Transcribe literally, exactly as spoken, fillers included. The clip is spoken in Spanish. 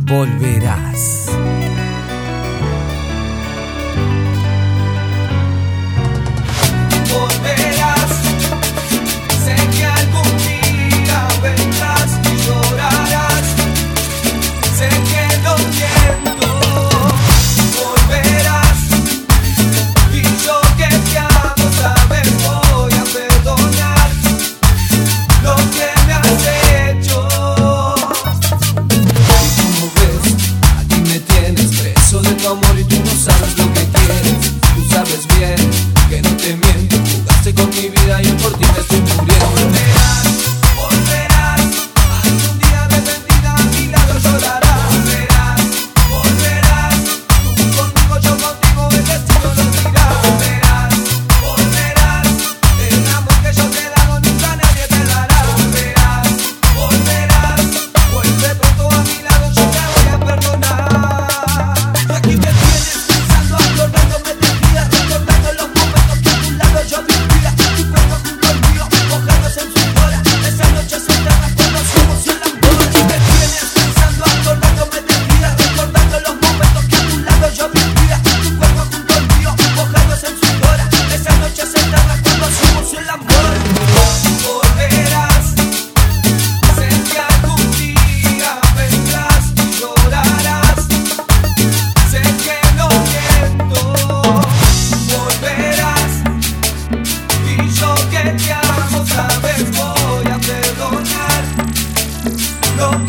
volverás. Volverás, sé que algún día vendrás y llorarás, sé que lo siento. Volverás, y yo que te amo, sabes, voy a perdonar lo que me has hecho. Y como ves, aquí me tienes preso de tu amor y tú no sabes lo que quieres. Tú sabes bien que no te miento, jugaste con mi vida y por ti me estoy muriendo. Volverás, volverás, algún día arrepentida a mi lado llorarás. Volverás, volverás, tú conmigo, yo contigo, el destino lo dirá. Volverás, volverás, el amor que yo te he dado nunca nadie te dará. Volverás, volverás, vuelve pronto a mi lado, yo te voy a perdonar. Y aquí me tienes pensando, acordándome de vida, recordando los momentos que a tu lado yo vivía. Tu cuerpo junto al mío, mojándose en su hora, esas noches eternas cuando hacíamos el amor. Y me tienes pensando, acordándome de vida, recordando los momentos que a tu lado yo vivía. Tu cuerpo junto al mío, mojándose en su hora, esas noches eternas cuando hacíamos el amor. Volverás, sé que algún día vendrás y llorarás, sé que lo siento. Volverás, y yo que te amo, sabes, voy a perdonar lo